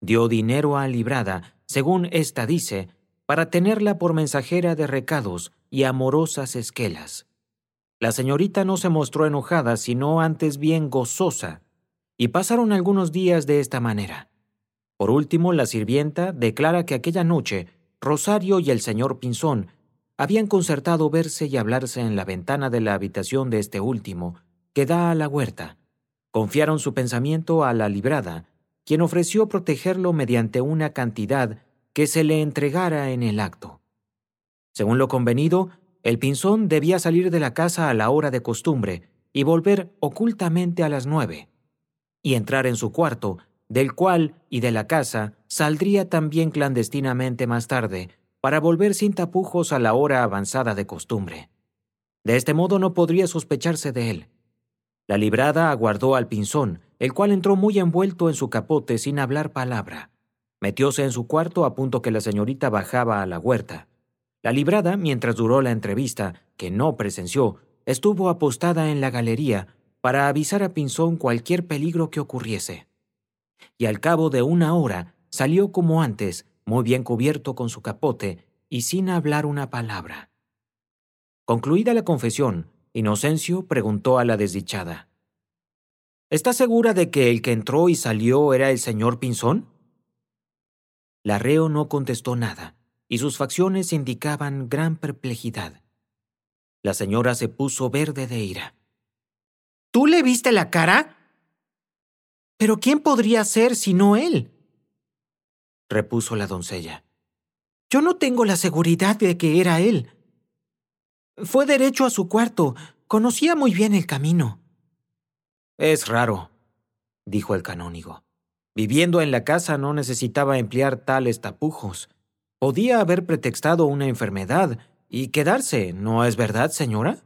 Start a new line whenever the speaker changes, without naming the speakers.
dio dinero a Librada, según ésta dice, para tenerla por mensajera de recados y amorosas esquelas. La señorita no se mostró enojada, sino antes bien gozosa, y pasaron algunos días de esta manera. Por último, la sirvienta declara que aquella noche Rosario y el señor Pinzón habían concertado verse y hablarse en la ventana de la habitación de este último, que da a la huerta. Confiaron su pensamiento a la Librada, quien ofreció protegerlo mediante una cantidad que se le entregara en el acto. Según lo convenido, el Pinzón debía salir de la casa a la hora de costumbre y volver ocultamente a las 9, y entrar en su cuarto, del cual y de la casa saldría también clandestinamente más tarde, para volver sin tapujos a la hora avanzada de costumbre. De este modo no podría sospecharse de él. La Librada aguardó al Pinzón, el cual entró muy envuelto en su capote sin hablar palabra. Metióse en su cuarto a punto que la señorita bajaba a la huerta. La Librada, mientras duró la entrevista, que no presenció, estuvo apostada en la galería para avisar a Pinzón cualquier peligro que ocurriese. Y al cabo de 1 hora salió como antes, muy bien cubierto con su capote y sin hablar una palabra. Concluida la confesión, Inocencio preguntó a la desdichada: ¿Estás segura de que el que entró y salió era el señor Pinzón? La reo no contestó nada, y sus facciones indicaban gran perplejidad. La señora se puso verde de ira.
¿Tú le viste la cara? ¿Pero quién podría ser sino él?,
repuso la doncella.
Yo no tengo la seguridad de que era él. Fue derecho a su cuarto, conocía muy bien el camino.
Es raro, dijo el canónigo. Viviendo en la casa no necesitaba emplear tales tapujos. Podía haber pretextado una enfermedad y quedarse, ¿no es verdad, señora?